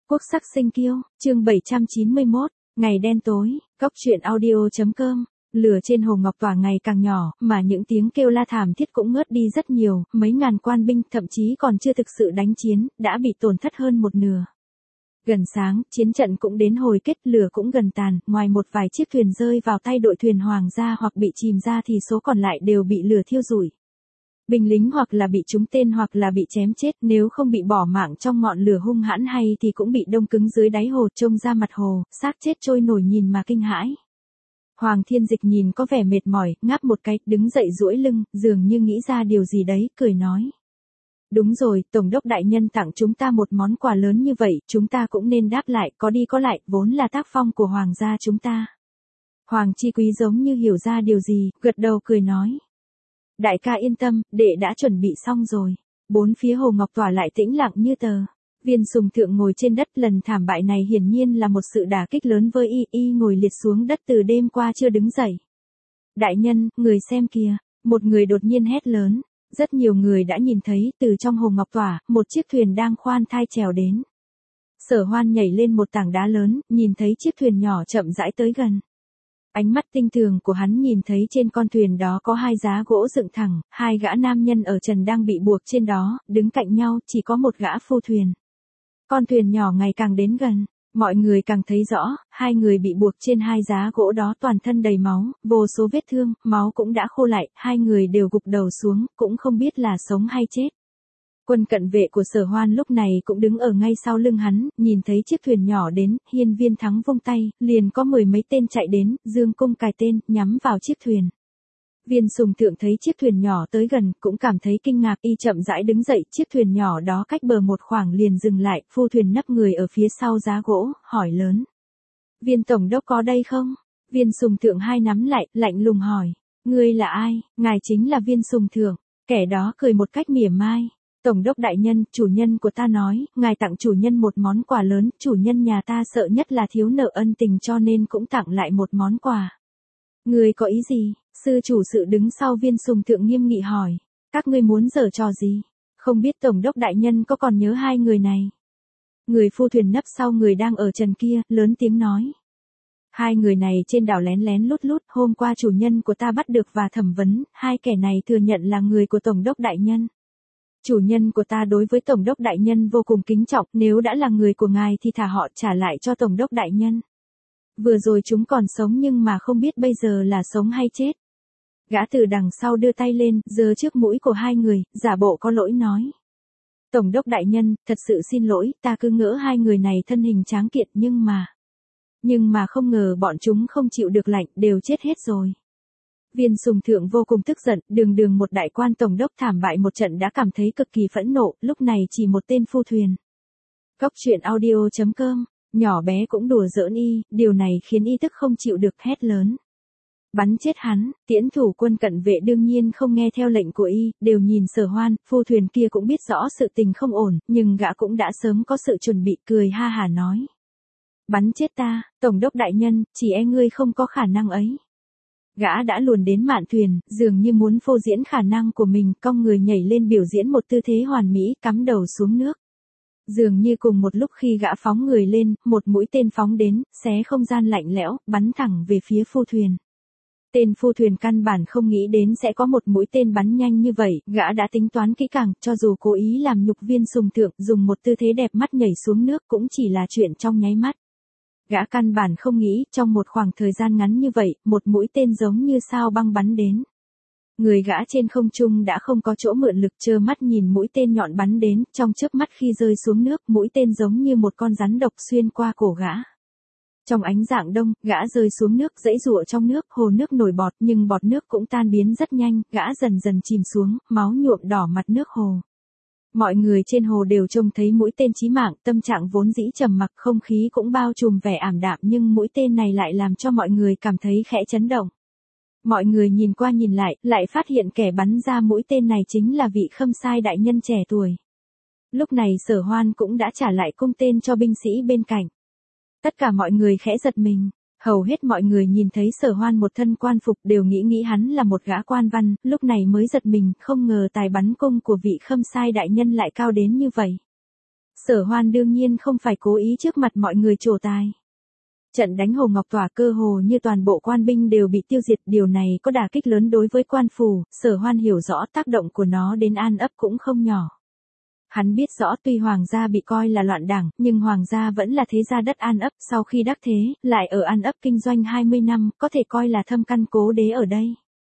Quốc sắc sinh kiêu, chương 791, ngày đen tối, góc truyện audio.com. Lửa trên Hồ Ngọc Tỏa ngày càng nhỏ, mà những tiếng kêu la thảm thiết cũng ngớt đi rất nhiều, mấy ngàn quan binh thậm chí còn chưa thực sự đánh chiến, đã bị tổn thất hơn một nửa. Gần sáng, chiến trận cũng đến hồi kết, lửa cũng gần tàn, ngoài một vài chiếc thuyền rơi vào tay đội thuyền hoàng gia hoặc bị chìm ra thì số còn lại đều bị lửa thiêu rụi. Binh lính hoặc là bị trúng tên hoặc là bị chém chết, nếu không bị bỏ mạng trong ngọn lửa hung hãn hay thì cũng bị đông cứng dưới đáy hồ, trông ra mặt hồ, xác chết trôi nổi nhìn mà kinh hãi. Hoàng Thiên Dịch nhìn có vẻ mệt mỏi, ngáp một cái, đứng dậy duỗi lưng, dường như nghĩ ra điều gì đấy, cười nói. Đúng rồi, Tổng đốc đại nhân tặng chúng ta một món quà lớn như vậy, chúng ta cũng nên đáp lại, có đi có lại, vốn là tác phong của hoàng gia chúng ta. Hoàng Chi Quý giống như hiểu ra điều gì, gật đầu cười nói. Đại ca yên tâm, đệ đã chuẩn bị xong rồi. Bốn phía Hồ Ngọc Tỏa lại tĩnh lặng như tờ. Viên Sùng Thượng ngồi trên đất, lần thảm bại này hiển nhiên là một sự đả kích lớn với y ngồi liệt xuống đất từ đêm qua chưa đứng dậy. Đại nhân, người xem kìa, một người đột nhiên hét lớn. Rất nhiều người đã nhìn thấy, từ trong Hồ Ngọc Tỏa, một chiếc thuyền đang khoan thai trèo đến. Sở Hoan nhảy lên một tảng đá lớn, nhìn thấy chiếc thuyền nhỏ chậm rãi tới gần. Ánh mắt tinh tường của hắn nhìn thấy trên con thuyền đó có hai giá gỗ dựng thẳng, hai gã nam nhân ở trần đang bị buộc trên đó, đứng cạnh nhau, chỉ có một gã phu thuyền. Con thuyền nhỏ ngày càng đến gần, mọi người càng thấy rõ, hai người bị buộc trên hai giá gỗ đó toàn thân đầy máu, vô số vết thương, máu cũng đã khô lại, hai người đều gục đầu xuống, cũng không biết là sống hay chết. Quân cận vệ của Sở Hoan lúc này cũng đứng ở ngay sau lưng hắn, nhìn thấy chiếc thuyền nhỏ đến, Hiên Viên Thắng vung tay, liền có mười mấy tên chạy đến, dương cung cài tên, nhắm vào chiếc thuyền. Viên Sùng Thượng thấy chiếc thuyền nhỏ tới gần, cũng cảm thấy kinh ngạc, y chậm rãi đứng dậy, chiếc thuyền nhỏ đó cách bờ một khoảng liền dừng lại, phu thuyền nấp người ở phía sau giá gỗ, hỏi lớn. Viên Tổng đốc có đây không? Viên Sùng Thượng hai nắm lại, lạnh lùng hỏi. Ngươi là ai? Ngài chính là Viên Sùng Thượng. Kẻ đó cười một cách mỉa mai. Tổng đốc đại nhân, chủ nhân của ta nói, ngài tặng chủ nhân một món quà lớn, chủ nhân nhà ta sợ nhất là thiếu nợ ân tình cho nên cũng tặng lại một món quà. Ngươi có ý gì? Sư chủ sự đứng sau Viên Sùng Thượng nghiêm nghị hỏi. Các ngươi muốn giở trò gì? Không biết tổng đốc đại nhân có còn nhớ hai người này? Người phu thuyền nấp sau người đang ở trần kia, lớn tiếng nói. Hai người này trên đảo lén lén lút lút, hôm qua chủ nhân của ta bắt được và thẩm vấn, hai kẻ này thừa nhận là người của tổng đốc đại nhân. Chủ nhân của ta đối với tổng đốc đại nhân vô cùng kính trọng, nếu đã là người của ngài thì thả họ trả lại cho tổng đốc đại nhân. Vừa rồi chúng còn sống nhưng mà không biết bây giờ là sống hay chết. Gã từ đằng sau đưa tay lên, giơ trước mũi của hai người, giả bộ có lỗi nói. Tổng đốc đại nhân, thật sự xin lỗi, ta cứ ngỡ hai người này thân hình tráng kiện nhưng mà không ngờ bọn chúng không chịu được lạnh, đều chết hết rồi. Viên Sùng Thượng vô cùng tức giận, đường một đại quan tổng đốc thảm bại một trận đã cảm thấy cực kỳ phẫn nộ, lúc này chỉ một tên phu thuyền. Góc truyện audio.com, nhỏ bé cũng đùa giỡn y, điều này khiến y tức không chịu được, hét lớn. Bắn chết hắn, tiễn thủ quân cận vệ đương nhiên không nghe theo lệnh của y, đều nhìn Sở Hoan, phu thuyền kia cũng biết rõ sự tình không ổn, nhưng gã cũng đã sớm có sự chuẩn bị, cười ha hả nói. Bắn chết ta, tổng đốc đại nhân, chỉ e ngươi không có khả năng ấy. Gã đã luồn đến mạn thuyền, dường như muốn phô diễn khả năng của mình, cong người nhảy lên biểu diễn một tư thế hoàn mỹ, cắm đầu xuống nước. Dường như cùng một lúc khi gã phóng người lên, một mũi tên phóng đến, xé không gian lạnh lẽo, bắn thẳng về phía phu thuyền. Tên phu thuyền căn bản không nghĩ đến sẽ có một mũi tên bắn nhanh như vậy, gã đã tính toán kỹ càng, cho dù cố ý làm nhục Viên Sùng Thượng, dùng một tư thế đẹp mắt nhảy xuống nước cũng chỉ là chuyện trong nháy mắt. Gã căn bản không nghĩ, trong một khoảng thời gian ngắn như vậy, một mũi tên giống như sao băng bắn đến. Người gã trên không trung đã không có chỗ mượn lực, trơ mắt nhìn mũi tên nhọn bắn đến, trong chớp mắt khi rơi xuống nước, mũi tên giống như một con rắn độc xuyên qua cổ gã. Trong ánh rạng đông, gã rơi xuống nước, giãy giụa trong nước, hồ nước nổi bọt, nhưng bọt nước cũng tan biến rất nhanh, gã dần dần chìm xuống, máu nhuộm đỏ mặt nước hồ. Mọi người trên hồ đều trông thấy mũi tên chí mạng, tâm trạng vốn dĩ trầm mặc, không khí cũng bao trùm vẻ ảm đạm, nhưng mũi tên này lại làm cho mọi người cảm thấy khẽ chấn động. Mọi người nhìn qua nhìn lại phát hiện kẻ bắn ra mũi tên này chính là vị Khâm Sai đại nhân trẻ tuổi. Lúc này Sở Hoan cũng đã trả lại cung tên cho binh sĩ bên cạnh. Tất cả mọi người khẽ giật mình. Hầu hết mọi người nhìn thấy Sở Hoan một thân quan phục đều nghĩ hắn là một gã quan văn, lúc này mới giật mình, không ngờ tài bắn cung của vị Khâm Sai đại nhân lại cao đến như vậy. Sở Hoan đương nhiên không phải cố ý trước mặt mọi người trổ tài. Trận đánh Hồ Ngọc Tỏa cơ hồ như toàn bộ quan binh đều bị tiêu diệt, điều này có đả kích lớn đối với quan phủ, Sở Hoan hiểu rõ tác động của nó đến An Ấp cũng không nhỏ. Hắn biết rõ tuy Hoàng gia bị coi là loạn đảng, nhưng Hoàng gia vẫn là thế gia đất An Ấp, sau khi đắc thế, lại ở An Ấp kinh doanh 20 năm, có thể coi là thâm căn cố đế ở đây.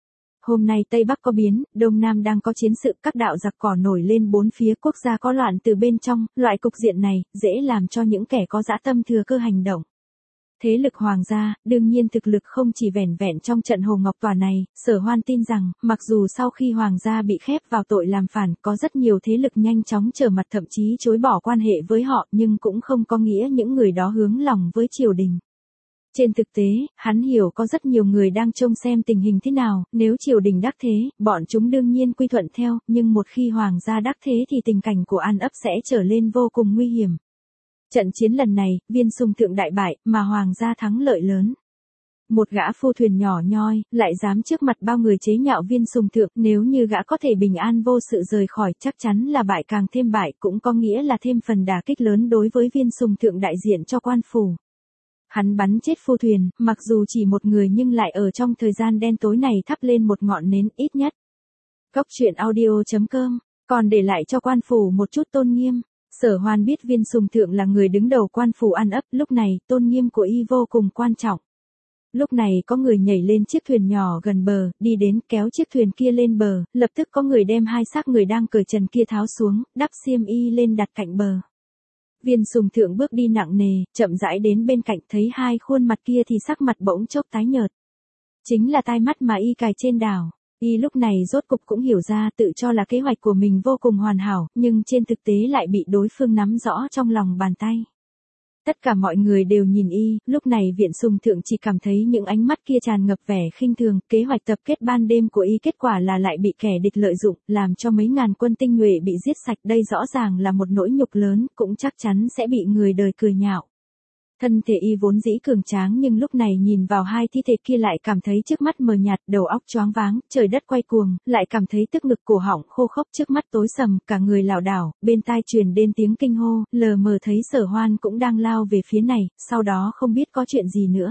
Hôm nay Tây Bắc có biến, Đông Nam đang có chiến sự, các đạo giặc cỏ nổi lên bốn phía, quốc gia có loạn từ bên trong, loại cục diện này, dễ làm cho những kẻ có dã tâm thừa cơ hành động. Thế lực Hoàng gia, đương nhiên thực lực không chỉ vẻn vẹn trong trận Hồ Ngọc Tỏa này, Sở Hoan tin rằng, mặc dù sau khi Hoàng gia bị khép vào tội làm phản, có rất nhiều thế lực nhanh chóng trở mặt thậm chí chối bỏ quan hệ với họ, nhưng cũng không có nghĩa những người đó hướng lòng với triều đình. Trên thực tế, hắn hiểu có rất nhiều người đang trông xem tình hình thế nào, nếu triều đình đắc thế, bọn chúng đương nhiên quy thuận theo, nhưng một khi Hoàng gia đắc thế thì tình cảnh của An Ấp sẽ trở lên vô cùng nguy hiểm. Trận chiến lần này, Viên Sùng Thượng đại bại, mà Hoàng gia thắng lợi lớn. Một gã phu thuyền nhỏ nhoi, lại dám trước mặt bao người chế nhạo Viên Sùng Thượng, nếu như gã có thể bình an vô sự rời khỏi, chắc chắn là bại càng thêm bại, cũng có nghĩa là thêm phần đả kích lớn đối với Viên Sùng Thượng đại diện cho quan phủ. Hắn bắn chết phu thuyền, mặc dù chỉ một người nhưng lại ở trong thời gian đen tối này thắp lên một ngọn nến ít nhất. Cốc truyện audio.com, còn để lại cho quan phủ một chút tôn nghiêm. Sở Hoan biết Viên Sùng Thượng là người đứng đầu quan phủ An Ấp, lúc này tôn nghiêm của y vô cùng quan trọng. Lúc này có người nhảy lên chiếc thuyền nhỏ gần bờ, đi đến kéo chiếc thuyền kia lên bờ, lập tức có người đem hai xác người đang cởi trần kia tháo xuống, đắp xiêm y lên đặt cạnh bờ. Viên Sùng Thượng bước đi nặng nề, chậm rãi đến bên cạnh, thấy hai khuôn mặt kia thì sắc mặt bỗng chốc tái nhợt. Chính là tai mắt mà y cài trên đảo. Y lúc này rốt cục cũng hiểu ra, tự cho là kế hoạch của mình vô cùng hoàn hảo, nhưng trên thực tế lại bị đối phương nắm rõ trong lòng bàn tay. Tất cả mọi người đều nhìn y, lúc này Viên Sùng Thượng chỉ cảm thấy những ánh mắt kia tràn ngập vẻ khinh thường, kế hoạch tập kết ban đêm của y kết quả là lại bị kẻ địch lợi dụng, làm cho mấy ngàn quân tinh nhuệ bị giết sạch, đây rõ ràng là một nỗi nhục lớn, cũng chắc chắn sẽ bị người đời cười nhạo. Thân thể y vốn dĩ cường tráng nhưng lúc này nhìn vào hai thi thể kia lại cảm thấy trước mắt mờ nhạt, đầu óc choáng váng, trời đất quay cuồng, lại cảm thấy tức ngực cổ họng khô khốc, trước mắt tối sầm, cả người lảo đảo, bên tai truyền đến tiếng kinh hô, lờ mờ thấy Sở Hoan cũng đang lao về phía này, sau đó không biết có chuyện gì nữa.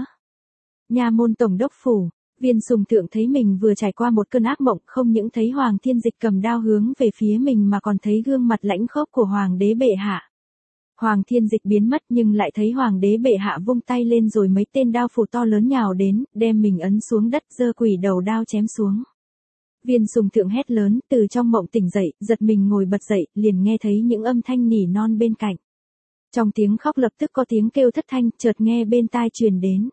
Nha môn tổng đốc phủ, Viên Sùng Thượng thấy mình vừa trải qua một cơn ác mộng, không những thấy Hoàng Thiên Dịch cầm đao hướng về phía mình mà còn thấy gương mặt lãnh khốc của Hoàng đế bệ hạ. Hoàng Thiên Dịch biến mất nhưng lại thấy Hoàng đế bệ hạ vung tay lên rồi mấy tên đao phủ to lớn nhào đến, đem mình ấn xuống đất, giơ quỷ đầu đao chém xuống. Viên Sùng Thượng hét lớn, từ trong mộng tỉnh dậy, giật mình ngồi bật dậy, liền nghe thấy những âm thanh nỉ non bên cạnh. Trong tiếng khóc lập tức có tiếng kêu thất thanh, chợt nghe bên tai truyền đến.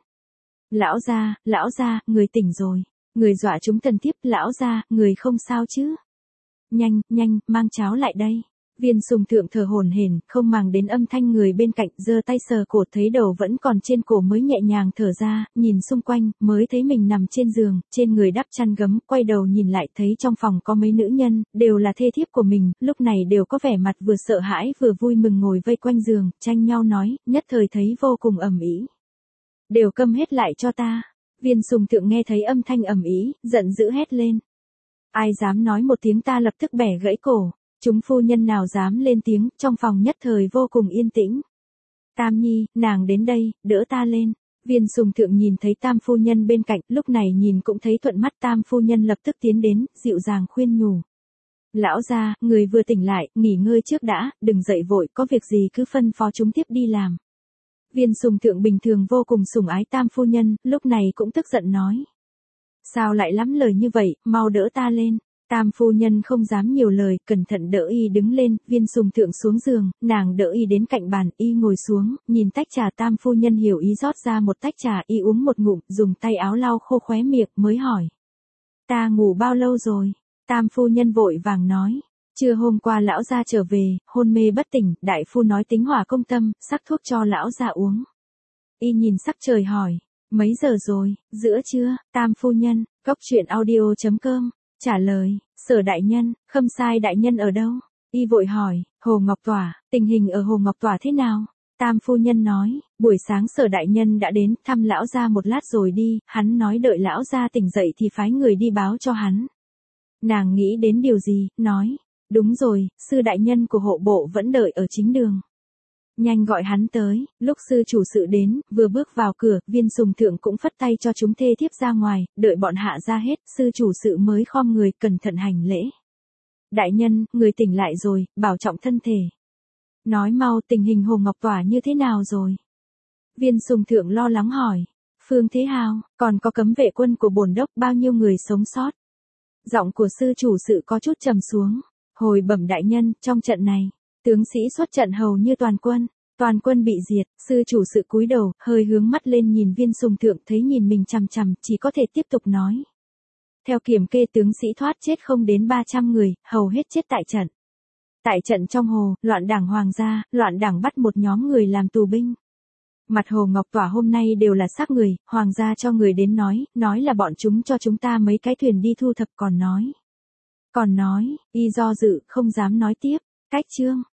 Lão gia, người tỉnh rồi. Người dọa chúng thần thiếp, lão gia, người không sao chứ? Nhanh, mang cháo lại đây. Viên Sùng Thượng thở hổn hển, không màng đến âm thanh người bên cạnh, giơ tay sờ cổ, thấy đầu vẫn còn trên cổ mới nhẹ nhàng thở ra, nhìn xung quanh, mới thấy mình nằm trên giường, trên người đắp chăn gấm, quay đầu nhìn lại thấy trong phòng có mấy nữ nhân, đều là thê thiếp của mình, lúc này đều có vẻ mặt vừa sợ hãi vừa vui mừng ngồi vây quanh giường, tranh nhau nói, nhất thời thấy vô cùng ầm ĩ. Đều câm hết lại cho ta. Viên Sùng Thượng nghe thấy âm thanh ầm ĩ, giận dữ hét lên. Ai dám nói một tiếng ta lập tức bẻ gãy cổ. Chúng phu nhân nào dám lên tiếng, trong phòng nhất thời vô cùng yên tĩnh. Tam Nhi, nàng đến đây, đỡ ta lên. Viên Sùng Thượng nhìn thấy Tam phu nhân bên cạnh, lúc này nhìn cũng thấy thuận mắt, Tam phu nhân lập tức tiến đến, dịu dàng khuyên nhủ. Lão gia, người vừa tỉnh lại, nghỉ ngơi trước đã, đừng dậy vội, có việc gì cứ phân phó chúng tiếp đi làm. Viên Sùng Thượng bình thường vô cùng sủng ái Tam phu nhân, lúc này cũng tức giận nói. Sao lại lắm lời như vậy, mau đỡ ta lên. Tam phu nhân không dám nhiều lời, cẩn thận đỡ y đứng lên, Viên Sùng Thượng xuống giường, nàng đỡ y đến cạnh bàn, y ngồi xuống, nhìn tách trà, Tam phu nhân hiểu ý rót ra một tách trà, y uống một ngụm, dùng tay áo lau khô khóe miệng, mới hỏi. Ta ngủ bao lâu rồi? Tam phu nhân vội vàng nói. Trưa hôm qua lão gia trở về, hôn mê bất tỉnh, đại phu nói tính hỏa công tâm, sắc thuốc cho lão gia uống. Y nhìn sắc trời hỏi. Mấy giờ rồi? Giữa trưa. Tam phu nhân, cốc truyện audio.com. Trả lời, Sở đại nhân, Khâm Sai đại nhân ở đâu? Y vội hỏi, Hồ Ngọc Tỏa, tình hình ở Hồ Ngọc Tỏa thế nào? Tam phu nhân nói, buổi sáng Sở đại nhân đã đến thăm lão gia một lát rồi đi, hắn nói đợi lão gia tỉnh dậy thì phái người đi báo cho hắn. Nàng nghĩ đến điều gì, nói, đúng rồi, sư đại nhân của hộ bộ vẫn đợi ở chính đường. Nhanh gọi hắn tới, lúc sư chủ sự đến, vừa bước vào cửa, Viên Sùng Thượng cũng phất tay cho chúng thê thiếp ra ngoài, đợi bọn hạ ra hết, sư chủ sự mới khom người cẩn thận hành lễ. Đại nhân, người tỉnh lại rồi, bảo trọng thân thể. Nói mau tình hình Hồ Ngọc Tỏa như thế nào rồi? Viên Sùng Thượng lo lắng hỏi. Phương Thế Hào, còn có cấm vệ quân của bổn đốc bao nhiêu người sống sót? Giọng của sư chủ sự có chút trầm xuống. Hồi bẩm đại nhân, trong trận này, tướng sĩ xuất trận hầu như toàn quân bị diệt, sư chủ sự cúi đầu, hơi hướng mắt lên nhìn Viên Sùng Thượng thấy nhìn mình chằm chằm, chỉ có thể tiếp tục nói. Theo kiểm kê tướng sĩ thoát chết không đến 300 người, hầu hết chết tại trận. Tại trận trong hồ, loạn đảng hoàng gia, loạn đảng bắt một nhóm người làm tù binh. Mặt Hồ Ngọc Tỏa hôm nay đều là xác người, hoàng gia cho người đến nói là bọn chúng cho chúng ta mấy cái thuyền đi thu thập còn nói, y do dự, không dám nói tiếp, cách chương.